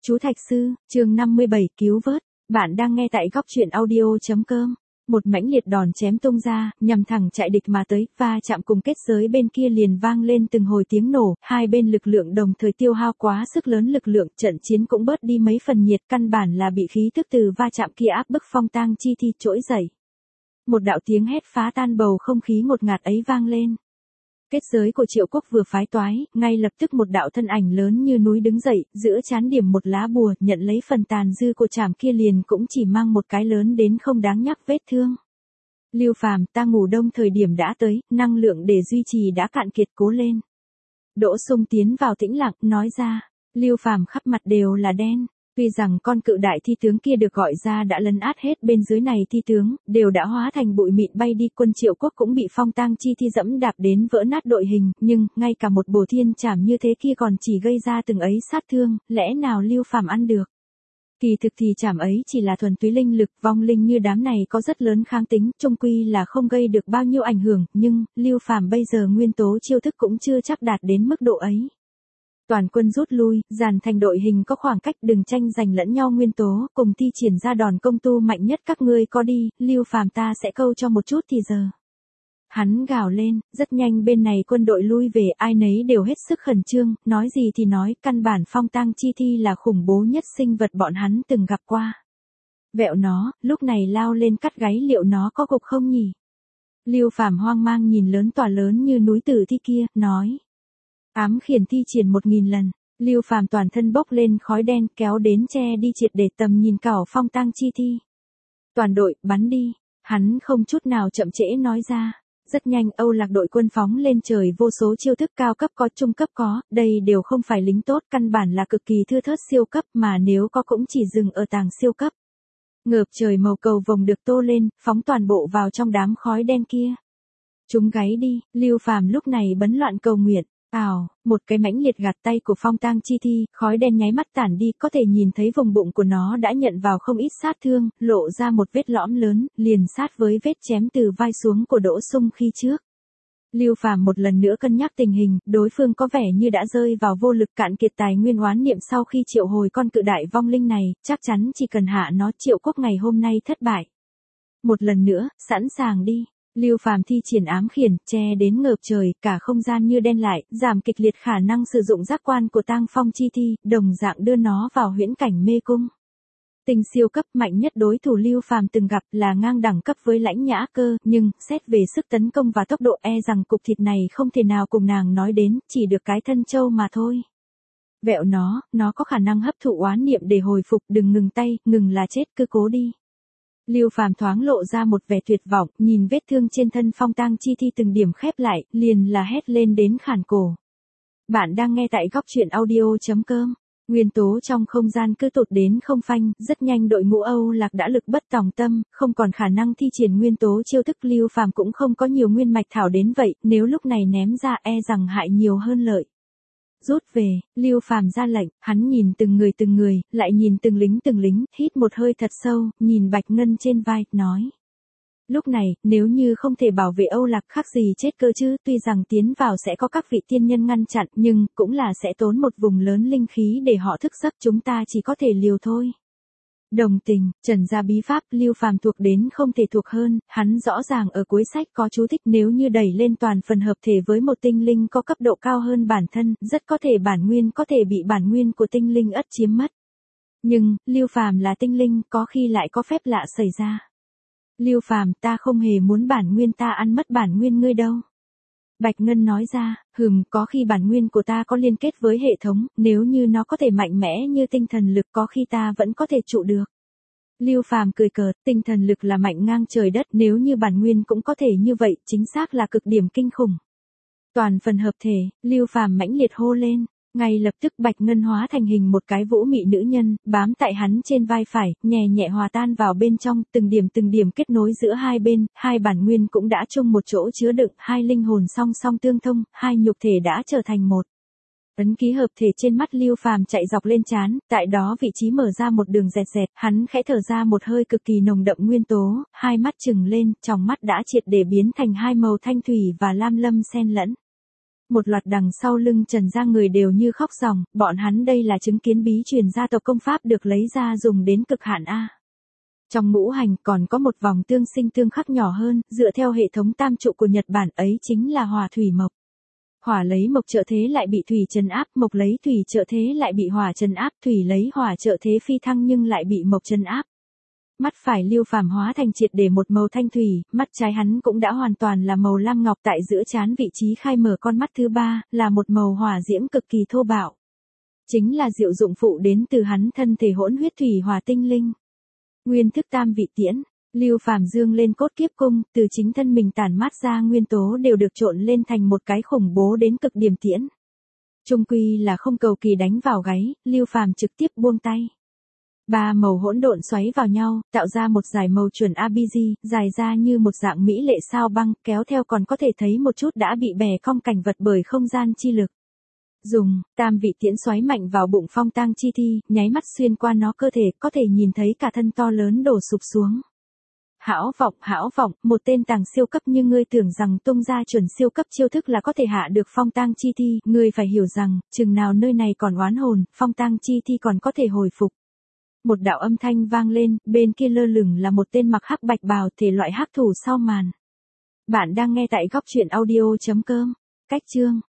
Chú Thạch Sư, chương 57 cứu vớt. Bạn đang nghe tại góc truyện audio.com. Một mãnh liệt đòn chém tung ra, nhằm thẳng chạy địch mà tới, va chạm cùng kết giới bên kia liền vang lên từng hồi tiếng nổ, hai bên lực lượng đồng thời tiêu hao quá sức lớn lực lượng, trận chiến cũng bớt đi mấy phần nhiệt, căn bản là bị khí tức từ va chạm kia áp bức Phong Tang Chi Thi trỗi dậy. Một đạo tiếng hét phá tan bầu không khí ngột ngạt ấy vang lên. Kết giới của Triệu Quốc vừa phái toái, ngay lập tức một đạo thân ảnh lớn như núi đứng dậy, giữa trán điểm một lá bùa, nhận lấy phần tàn dư của chảm kia liền cũng chỉ mang một cái lớn đến không đáng nhắc vết thương. Lưu Phàm, ta ngủ đông thời điểm đã tới, năng lượng để duy trì đã cạn kiệt, cố lên. Đỗ Sung tiến vào tĩnh lặng, nói ra. Lưu Phàm khắp mặt đều là đen. Tuy rằng con cự đại thi tướng kia được gọi ra đã lấn át hết bên dưới này thi tướng, đều đã hóa thành bụi mịn bay đi, quân Triệu Quốc cũng bị Phong Tang Chi Thi dẫm đạp đến vỡ nát đội hình, nhưng, ngay cả một bổ thiên chảm như thế kia còn chỉ gây ra từng ấy sát thương, lẽ nào Lưu Phàm ăn được? Kỳ thực thì chảm ấy chỉ là thuần túy linh lực, vong linh như đám này có rất lớn kháng tính, chung quy là không gây được bao nhiêu ảnh hưởng, nhưng, Lưu Phàm bây giờ nguyên tố chiêu thức cũng chưa chắc đạt đến mức độ ấy. Toàn quân rút lui, dàn thành đội hình có khoảng cách, đừng tranh giành lẫn nhau nguyên tố, cùng thi triển ra đòn công tu mạnh nhất các ngươi có đi, Lưu Phàm ta sẽ câu cho một chút thì giờ. Hắn gào lên, rất nhanh bên này quân đội lui về, ai nấy đều hết sức khẩn trương, nói gì thì nói, căn bản Phong Tang Chi Thi là khủng bố nhất sinh vật bọn hắn từng gặp qua. Vẹo nó, lúc này lao lên cắt gáy, liệu nó có gục không nhỉ? Lưu Phàm hoang mang nhìn lớn tòa lớn như núi tử thi kia, nói. Ám khiển thi triển 1000 lần, Lưu Phàm toàn thân bốc lên khói đen kéo đến che đi triệt để tầm nhìn cảo Phong Tang Chi Thi. Toàn đội, bắn đi, hắn không chút nào chậm trễ nói ra. Rất nhanh Âu Lạc đội quân phóng lên trời, vô số chiêu thức cao cấp có, trung cấp có, đây đều không phải lính tốt, căn bản là cực kỳ thưa thớt siêu cấp, mà nếu có cũng chỉ dừng ở tàng siêu cấp. Ngợp trời màu cầu vồng được tô lên, phóng toàn bộ vào trong đám khói đen kia. Chúng gáy đi, Lưu Phàm lúc này bấn loạn cầu nguyện. Một cái mãnh liệt gạt tay của Phong Tang Chi Thi, khói đen nháy mắt tản đi, có thể nhìn thấy vùng bụng của nó đã nhận vào không ít sát thương, lộ ra một vết lõm lớn, liền sát với vết chém từ vai xuống của Đỗ Sung khi trước. Lưu Phàm một lần nữa cân nhắc tình hình, đối phương có vẻ như đã rơi vào vô lực, cạn kiệt tài nguyên oán niệm sau khi triệu hồi con cự đại vong linh này, chắc chắn chỉ cần hạ nó, Triệu Quốc ngày hôm nay thất bại. Một lần nữa, sẵn sàng đi. Lưu Phàm thi triển ám khiển, che đến ngợp trời, cả không gian như đen lại, giảm kịch liệt khả năng sử dụng giác quan của Tang Phong Chi Thi, đồng dạng đưa nó vào huyễn cảnh mê cung. Tình siêu cấp mạnh nhất đối thủ Lưu Phàm từng gặp là ngang đẳng cấp với Lãnh Nhã Cơ, nhưng, xét về sức tấn công và tốc độ rằng cục thịt này không thể nào cùng nàng nói đến, chỉ được cái thân châu mà thôi. Vẹo nó có khả năng hấp thụ oán niệm để hồi phục, đừng ngừng tay, ngừng là chết, cứ cố đi. Lưu Phàm thoáng lộ ra một vẻ tuyệt vọng, nhìn vết thương trên thân Phong Tang Chi Thi từng điểm khép lại, liền là hét lên đến khản cổ. Bạn đang nghe tại góc truyện audio.com. Nguyên tố trong không gian cứ tụt đến không phanh, rất nhanh đội ngũ Âu Lạc đã lực bất tòng tâm, không còn khả năng thi triển nguyên tố chiêu thức, Lưu Phàm cũng không có nhiều nguyên mạch thảo đến vậy, nếu lúc này ném ra rằng hại nhiều hơn lợi. Rút về, Lưu Phàm ra lệnh, hắn nhìn từng người, lại nhìn từng lính, hít một hơi thật sâu, nhìn Bạch Ngân trên vai, nói. Lúc này, nếu như không thể bảo vệ Âu Lạc khác gì chết cơ chứ, tuy rằng tiến vào sẽ có các vị tiên nhân ngăn chặn, nhưng, cũng là sẽ tốn một vùng lớn linh khí để họ thức giấc, chúng ta chỉ có thể liều thôi. Đồng tình, trần gia bí pháp, Lưu Phàm thuộc đến không thể thuộc hơn, hắn rõ ràng ở cuối sách có chú thích, nếu như đẩy lên toàn phần hợp thể với một tinh linh có cấp độ cao hơn bản thân, rất có thể bản nguyên có thể bị bản nguyên của tinh linh ất chiếm mất. Nhưng, Lưu Phàm là tinh linh, có khi lại có phép lạ xảy ra. Lưu Phàm, ta không hề muốn bản nguyên ta ăn mất bản nguyên ngươi đâu. Bạch Ngân nói ra, có khi bản nguyên của ta có liên kết với hệ thống, nếu như nó có thể mạnh mẽ như tinh thần lực có khi ta vẫn có thể trụ được. Lưu Phàm cười cợt, tinh thần lực là mạnh ngang trời đất, nếu như bản nguyên cũng có thể như vậy, chính xác là cực điểm kinh khủng. Toàn phần hợp thể, Lưu Phàm mãnh liệt hô lên. Ngay lập tức Bạch Ngân hóa thành hình một cái vũ mị nữ nhân, bám tại hắn trên vai phải, nhẹ nhẹ hòa tan vào bên trong, từng điểm kết nối giữa hai bên, hai bản nguyên cũng đã chung một chỗ chứa đựng, hai linh hồn song song tương thông, hai nhục thể đã trở thành một. Ấn ký hợp thể trên mắt Lưu Phàm chạy dọc lên trán, tại đó vị trí mở ra một đường rẹt rẹt, hắn khẽ thở ra một hơi cực kỳ nồng đậm nguyên tố, hai mắt trừng lên, trong mắt đã triệt để biến thành hai màu thanh thủy và lam lâm xen lẫn. Một loạt đằng sau lưng Trần gia người đều như khóc ròng, bọn hắn đây là chứng kiến bí truyền gia tộc công pháp được lấy ra dùng đến cực hạn a. Trong ngũ hành còn có một vòng tương sinh tương khắc nhỏ hơn, dựa theo hệ thống tam trụ của Nhật Bản ấy chính là hỏa thủy mộc. Hỏa lấy mộc trợ thế lại bị thủy trấn áp, mộc lấy thủy trợ thế lại bị hỏa trấn áp, thủy lấy hỏa trợ thế phi thăng nhưng lại bị mộc trấn áp. Mắt phải Lưu Phàm hóa thành triệt để một màu thanh thủy, mắt trái hắn cũng đã hoàn toàn là màu lam ngọc, tại giữa trán vị trí khai mở con mắt thứ ba, là một màu hỏa diễm cực kỳ thô bạo. Chính là diệu dụng phụ đến từ hắn thân thể hỗn huyết thủy hỏa tinh linh. Nguyên thức tam vị tiễn, Lưu Phàm dương lên cốt kiếp cung, từ chính thân mình tản mát ra nguyên tố đều được trộn lên thành một cái khủng bố đến cực điểm tiễn. Trung quy là không cầu kỳ đánh vào gáy, Lưu Phàm trực tiếp buông tay. Ba màu hỗn độn xoáy vào nhau, tạo ra một dải màu chuẩn ABG, dài ra như một dạng mỹ lệ sao băng, kéo theo còn có thể thấy một chút đã bị bẻ cong cảnh vật bởi không gian chi lực. Dùng tam vị tiễn xoáy mạnh vào bụng Phong Tang Chi Thi, nháy mắt xuyên qua nó cơ thể, có thể nhìn thấy cả thân to lớn đổ sụp xuống. Hão vọng, một tên tàng siêu cấp như ngươi tưởng rằng tung ra chuẩn siêu cấp chiêu thức là có thể hạ được Phong Tang Chi Thi, ngươi phải hiểu rằng, chừng nào nơi này còn oán hồn, Phong Tang Chi Thi còn có thể hồi phục. Một đạo âm thanh vang lên, bên kia lơ lửng là một tên mặc hắc bạch bào, thể loại hắc thủ sau màn. Bạn đang nghe tại góc truyện audio.com. Cách chương